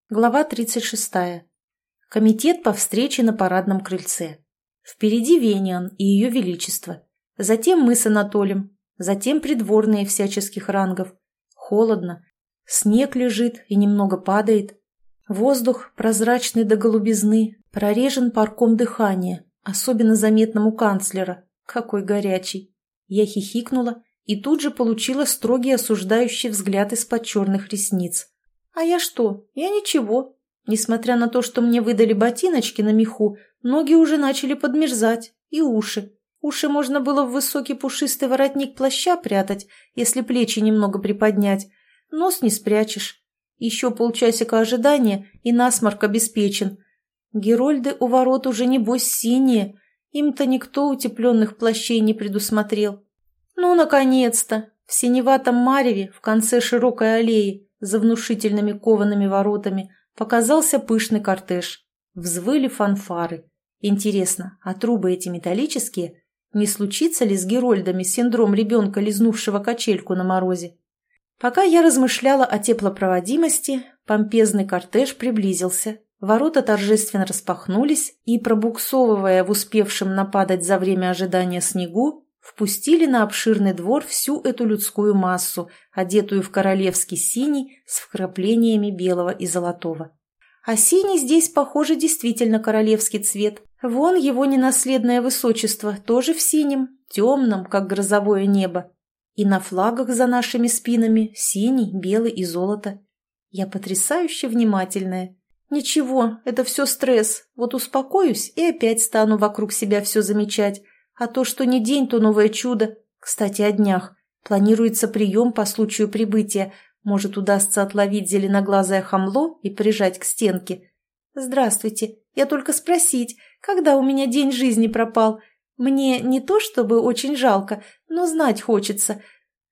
Глава 36. Комитет по встрече на парадном крыльце. Впереди Вениан и Ее Величество. Затем мы с Анатолием. Затем придворные всяческих рангов. Холодно. Снег лежит и немного падает. Воздух, прозрачный до голубизны, прорежен парком дыхания, особенно заметным у канцлера. Какой горячий. Я хихикнула и тут же получила строгий осуждающий взгляд из-под черных ресниц. А я что? Я ничего. Несмотря на то, что мне выдали ботиночки на меху, ноги уже начали подмерзать, и уши. Уши можно было в высокий пушистый воротник плаща прятать, если плечи немного приподнять. Нос не спрячешь. Еще полчасика ожидания, и насморк обеспечен. Герольды у ворот уже небось синие. Им-то никто утепленных плащей не предусмотрел. Ну, наконец-то! В синеватом мареве в конце широкой аллеи за внушительными коваными воротами показался пышный кортеж. Взвыли фанфары. Интересно, а трубы эти металлические? Не случится ли с герольдами синдром ребенка, лизнувшего качельку на морозе? Пока я размышляла о теплопроводимости, помпезный кортеж приблизился. Ворота торжественно распахнулись и, пробуксовывая в успевшем нападать за время ожидания снегу, впустили на обширный двор всю эту людскую массу, одетую в королевский синий с вкраплениями белого и золотого. А синий здесь, похоже, действительно королевский цвет. Вон его ненаследное высочество, тоже в синем, темном, как грозовое небо. И на флагах за нашими спинами синий, белый и золото. Я потрясающе внимательная. Ничего, это все стресс. Вот успокоюсь и опять стану вокруг себя все замечать. А то, что не день, то новое чудо. Кстати, о днях. Планируется прием по случаю прибытия. Может, удастся отловить зеленоглазое хамло и прижать к стенке. Здравствуйте. Я только спросить, когда у меня день жизни пропал? Мне не то чтобы очень жалко, но знать хочется.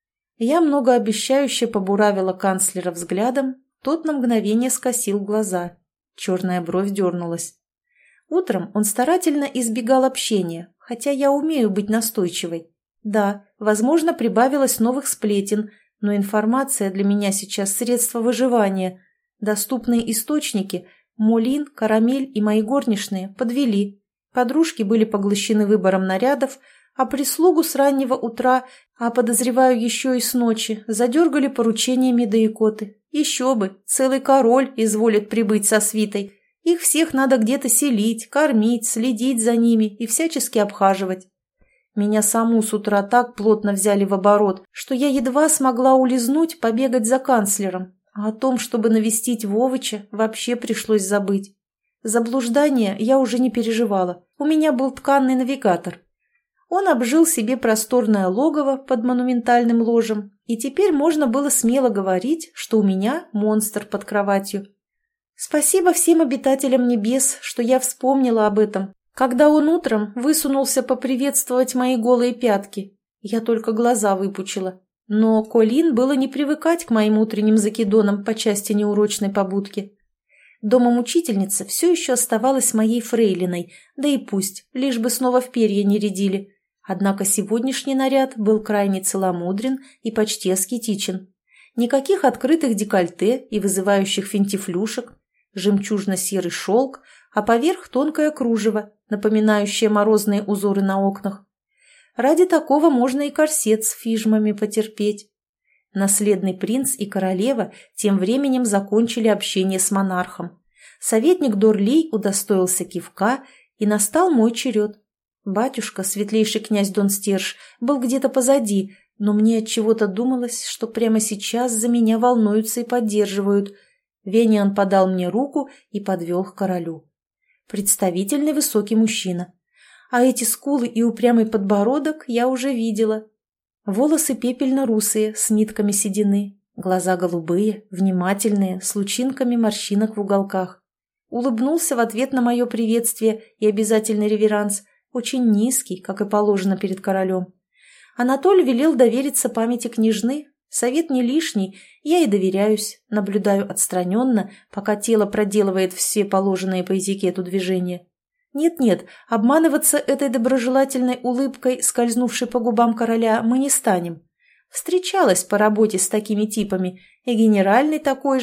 Я многообещающе побуравила канцлера взглядом. Тот на мгновение скосил глаза. Черная бровь дернулась. Утром он старательно избегал общения, хотя я умею быть настойчивой. Да, возможно, прибавилось новых сплетен, но информация для меня сейчас средство выживания. Доступные источники – Молин, Карамель и мои горничные – подвели. Подружки были поглощены выбором нарядов, а прислугу с раннего утра, а подозреваю еще и с ночи, задергали поручениями да икоты. Еще бы, целый король изволит прибыть со свитой. Их всех надо где-то селить, кормить, следить за ними и всячески обхаживать. Меня саму с утра так плотно взяли в оборот, что я едва смогла улизнуть, побегать за канцлером. А о том, чтобы навестить Вовыча, вообще пришлось забыть. Заблуждание я уже не переживала. У меня был тканный навигатор. Он обжил себе просторное логово под монументальным ложем, и теперь можно было смело говорить, что у меня монстр под кроватью. Спасибо всем обитателям небес, что я вспомнила об этом, когда он утром высунулся поприветствовать мои голые пятки. Я только глаза выпучила. Но Колин было не привыкать к моим утренним закидонам по части неурочной побудки. Домом учительница все еще оставалась моей фрейлиной, да и пусть, лишь бы снова в перья не рядили. Однако сегодняшний наряд был крайне целомудрен и почти аскетичен. Никаких открытых декольте и вызывающих финтифлюшек, жемчужно-серый шелк, а поверх тонкое кружево, напоминающее морозные узоры на окнах. Ради такого можно и корсет с фижмами потерпеть. Наследный принц и королева тем временем закончили общение с монархом. Советник Дорлей удостоился кивка, и настал мой черед. Батюшка, светлейший князь Донстерж, был где-то позади, но мне отчего-то думалось, что прямо сейчас за меня волнуются и поддерживают. Вениан подал мне руку и подвел к королю. Представительный высокий мужчина. А эти скулы и упрямый подбородок я уже видела. Волосы пепельно-русые, с нитками седины, глаза голубые, внимательные, с лучинками морщинок в уголках. Улыбнулся в ответ на мое приветствие и обязательный реверанс, очень низкий, как и положено перед королем. Анатоль велел довериться памяти княжны. Совет не лишний, я и доверяюсь, наблюдаю отстраненно, пока тело проделывает все положенные по этикету движения. Нет-нет, обманываться этой доброжелательной улыбкой, скользнувшей по губам короля, мы не станем. Встречалась по работе с такими типами, и генеральный такой же,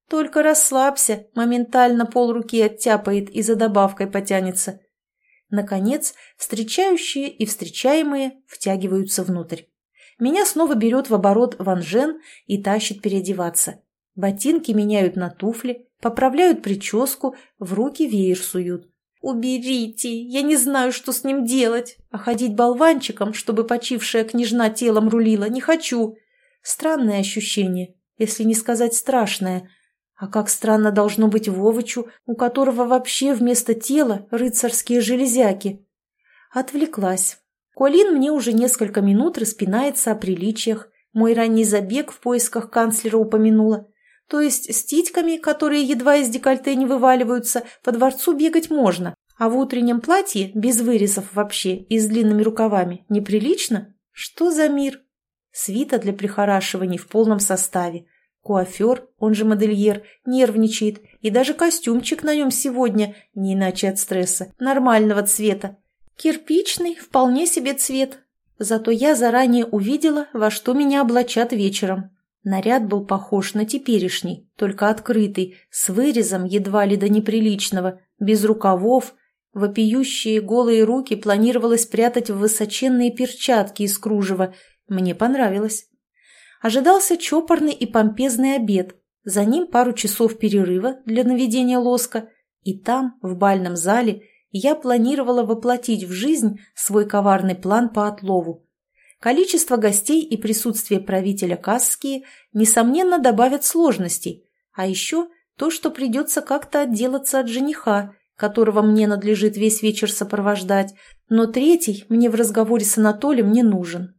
Только расслабься, моментально полруки оттяпает и за добавкой потянется. Наконец, встречающие и встречаемые втягиваются внутрь. Меня снова берет в оборот Ванжен и тащит переодеваться. Ботинки меняют на туфли, поправляют прическу, в руки веер суют. «Уберите! Я не знаю, что с ним делать. А ходить болванчиком, чтобы почившая княжна телом рулила, не хочу. Странное ощущение, если не сказать страшное. А как странно должно быть Вовычу, у которого вообще вместо тела рыцарские железяки». Отвлеклась. Колин мне уже несколько минут распинается о приличиях. Мой ранний забег в поисках канцлера упомянула. То есть с титьками, которые едва из декольте не вываливаются, по дворцу бегать можно, а в утреннем платье, без вырезов вообще и с длинными рукавами, неприлично? Что за мир? Свита для прихорашиваний в полном составе. Куафер, он же модельер, нервничает, и даже костюмчик на нем сегодня, не иначе от стресса, нормального цвета. Кирпичный, вполне себе цвет. Зато я заранее увидела, во что меня облачат вечером. Наряд был похож на теперешний, только открытый, с вырезом едва ли до неприличного, без рукавов. Вопиющие голые руки планировалось прятать в высоченные перчатки из кружева. Мне понравилось. Ожидался чопорный и помпезный обед, за ним пару часов перерыва для наведения лоска, и там, в бальном зале, я планировала воплотить в жизнь свой коварный план по отлову. Количество гостей и присутствие правителя Касские, несомненно, добавят сложностей, а еще то, что придется как-то отделаться от жениха, которого мне надлежит весь вечер сопровождать, но третий мне в разговоре с Анатолием не нужен.